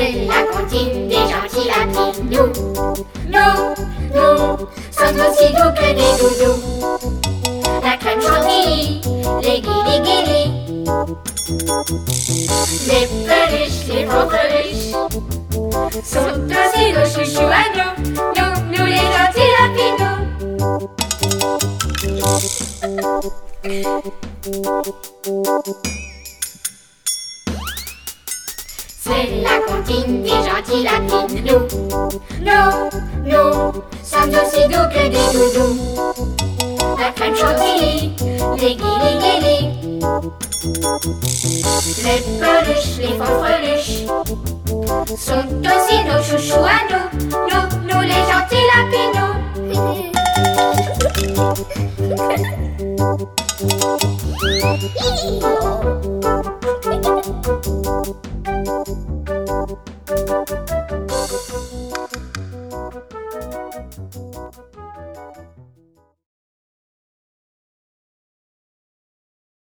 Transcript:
C'est la comptine des gentils lapins. Nous sommes aussi doux que des doudous. La crème chantilly, les guilis. Les peluches, les fanfreluches sont aussi nos chouchous à nous les gentils lapinous. C'est la comptine des gentils lapins. Nous sommes aussi doux que des doudous. La crème chantilly, les guilis. Les peluches, les fanfreluches sont aussi nos chouchous à nous les gentils lapinous.